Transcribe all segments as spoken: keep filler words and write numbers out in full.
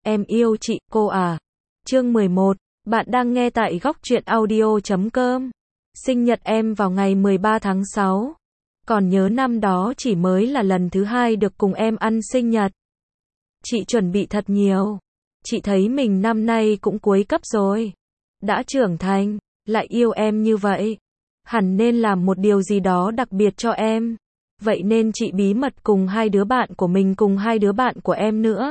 Em yêu chị, cô à. Chương mười một, bạn đang nghe tại góc truyện audio chấm com. Sinh nhật em vào ngày mười ba tháng sáu. Còn nhớ năm đó chỉ mới là lần thứ hai được cùng em ăn sinh nhật. Chị chuẩn bị thật nhiều. Chị thấy mình năm nay cũng cuối cấp rồi. Đã trưởng thành, lại yêu em như vậy. Hẳn nên làm một điều gì đó đặc biệt cho em. Vậy nên chị bí mật cùng hai đứa bạn của mình cùng hai đứa bạn của em nữa.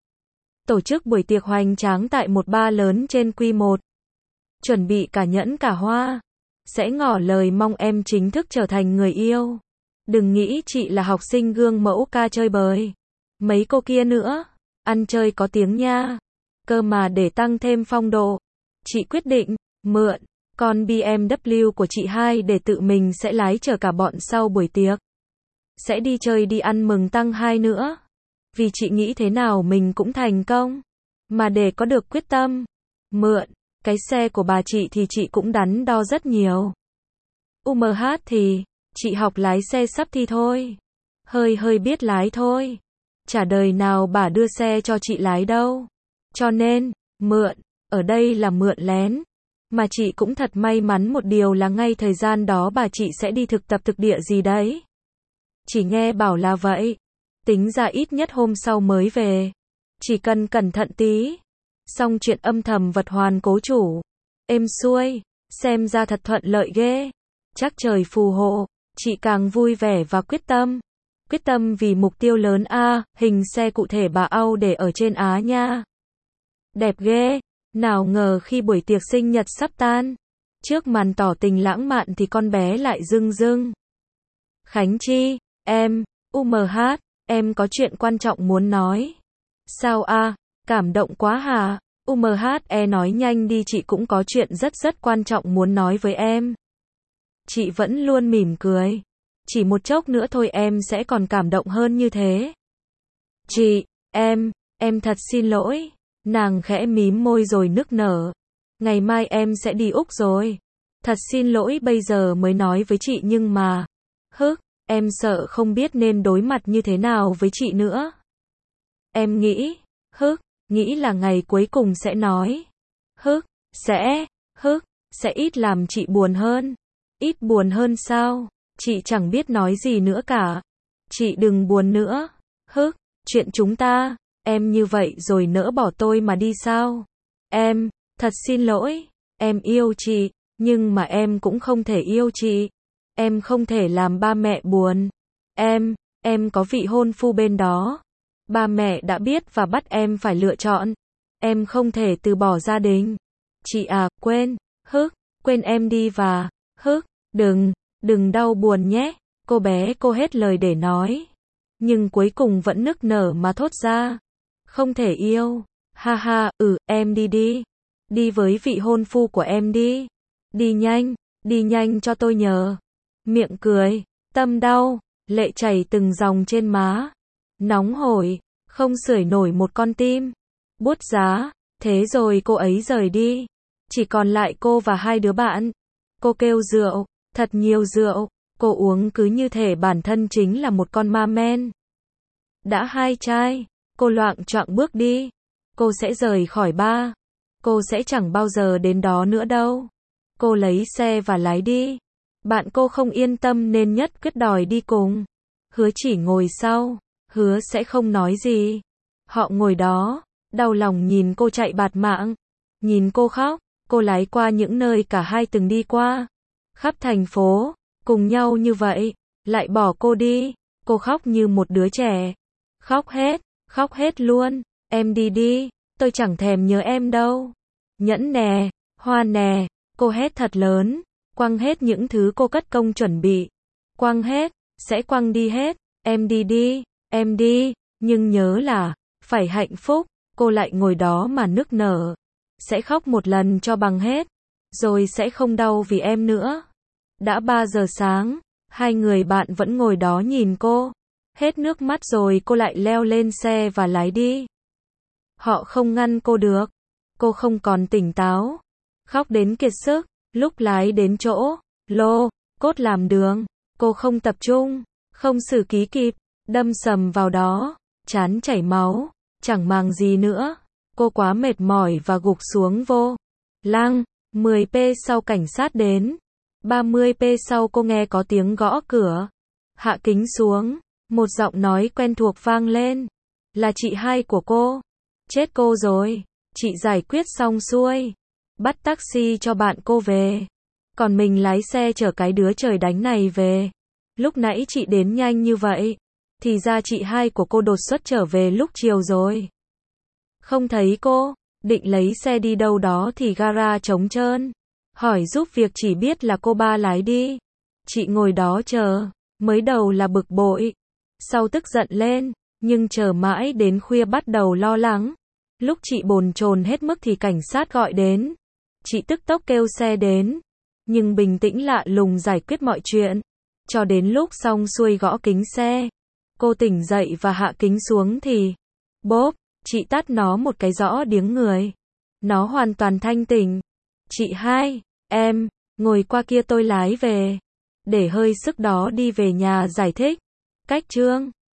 Tổ chức buổi tiệc hoành tráng tại một bar lớn trên quy một. Chuẩn bị cả nhẫn cả hoa. Sẽ ngỏ lời mong em chính thức trở thành người yêu. Đừng nghĩ chị là học sinh gương mẫu ca chơi bời. Mấy cô kia nữa, ăn chơi có tiếng nha. Cơ mà để tăng thêm phong độ, chị quyết định mượn con bê em vê của chị hai để tự mình sẽ lái chở cả bọn sau buổi tiệc. Sẽ đi chơi đi ăn mừng tăng hai nữa. Vì chị nghĩ thế nào mình cũng thành công. Mà để có được quyết tâm mượn cái xe của bà chị thì chị cũng đắn đo rất nhiều. u em hát thì chị học lái xe sắp thi thôi. Hơi hơi biết lái thôi. Chả đời nào bà đưa xe cho chị lái đâu. Cho nên, mượn, ở đây là mượn lén. Mà chị cũng thật may mắn một điều là ngay thời gian đó bà chị sẽ đi thực tập thực địa gì đấy. Chỉ nghe bảo là vậy. Tính ra ít nhất hôm sau mới về. Chỉ cần cẩn thận tí. Xong chuyện âm thầm vật hoàn cố chủ. Êm xuôi, xem ra thật thuận lợi ghê. Chắc trời phù hộ, chị càng vui vẻ và quyết tâm. Quyết tâm vì mục tiêu lớn a, hình xe cụ thể bà Âu để ở trên Á nha. Đẹp ghê, nào ngờ khi buổi tiệc sinh nhật sắp tan, trước màn tỏ tình lãng mạn thì con bé lại dưng dưng. Khánh Chi, em, u em hát, em có chuyện quan trọng muốn nói. Sao a, cảm động quá hả? u em hát e nói nhanh đi, chị cũng có chuyện rất rất quan trọng muốn nói với em. Chị vẫn luôn mỉm cười. Chỉ một chốc nữa thôi em sẽ còn cảm động hơn như thế. Chị, em, em thật xin lỗi. Nàng khẽ mím môi rồi nức nở. Ngày mai em sẽ đi Úc rồi. Thật xin lỗi bây giờ mới nói với chị nhưng mà... Hức, em sợ không biết nên đối mặt như thế nào với chị nữa. Em nghĩ, hức, nghĩ là ngày cuối cùng sẽ nói. Hức, sẽ, hức, sẽ ít làm chị buồn hơn. Ít buồn hơn sao? Chị chẳng biết nói gì nữa cả. Chị đừng buồn nữa. Hức, chuyện chúng ta, em như vậy rồi nỡ bỏ tôi mà đi sao? Em, thật xin lỗi. Em yêu chị, nhưng mà em cũng không thể yêu chị. Em không thể làm ba mẹ buồn. Em, em có vị hôn phu bên đó. Ba mẹ đã biết và bắt em phải lựa chọn. Em không thể từ bỏ gia đình. Chị à, quên, hức, quên em đi và, hức, đừng, đừng đau buồn nhé. Cô bé cô hết lời để nói. Nhưng cuối cùng vẫn nức nở mà thốt ra. Không thể yêu. Ha ha, ừ, em đi đi. Đi với vị hôn phu của em đi. Đi nhanh, đi nhanh cho tôi nhờ. Miệng cười, tâm đau, lệ chảy từng dòng trên má. Nóng hổi, không sưởi nổi một con tim. Buốt giá, thế rồi cô ấy rời đi. Chỉ còn lại cô và hai đứa bạn. Cô kêu rượu, thật nhiều rượu. Cô uống cứ như thể bản thân chính là một con ma men. Đã hai chai, cô loạng choạng bước đi. Cô sẽ rời khỏi bar. Cô sẽ chẳng bao giờ đến đó nữa đâu. Cô lấy xe và lái đi. Bạn cô không yên tâm nên nhất quyết đòi đi cùng. Hứa chỉ ngồi sau. Hứa sẽ không nói gì. Họ ngồi đó, đau lòng nhìn cô chạy bạt mạng. Nhìn cô khóc. Cô lái qua những nơi cả hai từng đi qua. Khắp thành phố, cùng nhau như vậy. Lại bỏ cô đi. Cô khóc như một đứa trẻ. Khóc hết, khóc hết luôn. Em đi đi, tôi chẳng thèm nhớ em đâu. Nhẫn nè, hoa nè, cô hét thật lớn. Quăng hết những thứ cô cất công chuẩn bị. Quăng hết, sẽ quăng đi hết. Em đi đi, em đi, nhưng nhớ là, phải hạnh phúc. Cô lại ngồi đó mà nức nở. Sẽ khóc một lần cho bằng hết. Rồi sẽ không đau vì em nữa. Đã ba giờ sáng, hai người bạn vẫn ngồi đó nhìn cô. Hết nước mắt rồi cô lại leo lên xe và lái đi. Họ không ngăn cô được. Cô không còn tỉnh táo. Khóc đến kiệt sức. Lúc lái đến chỗ, lô, cốt làm đường. Cô không tập trung, không xử ký kịp. Đâm sầm vào đó, trán chảy máu. Chẳng màng gì nữa. Cô quá mệt mỏi và gục xuống vô lăng. mười phút sau cảnh sát đến. ba mươi phút sau cô nghe có tiếng gõ cửa. Hạ kính xuống. Một giọng nói quen thuộc vang lên. Là chị hai của cô. Chết cô rồi. Chị giải quyết xong xuôi. Bắt taxi cho bạn cô về. Còn mình lái xe chở cái đứa trời đánh này về. Lúc nãy chị đến nhanh như vậy. Thì ra chị hai của cô đột xuất trở về lúc chiều rồi. Không thấy cô. Định lấy xe đi đâu đó thì gara trống trơn. Hỏi giúp việc chỉ biết là cô ba lái đi. Chị ngồi đó chờ. Mới đầu là bực bội. Sau tức giận lên. Nhưng chờ mãi đến khuya bắt đầu lo lắng. Lúc chị bồn chồn hết mức thì cảnh sát gọi đến. Chị tức tốc kêu xe đến. Nhưng bình tĩnh lạ lùng giải quyết mọi chuyện. Cho đến lúc xong xuôi gõ kính xe. Cô tỉnh dậy và hạ kính xuống thì bốp, chị tát nó một cái rõ điếng người. Nó hoàn toàn thanh tỉnh. Chị hai, em, ngồi qua kia tôi lái về. Để hơi sức đó đi về nhà giải thích. Cách chương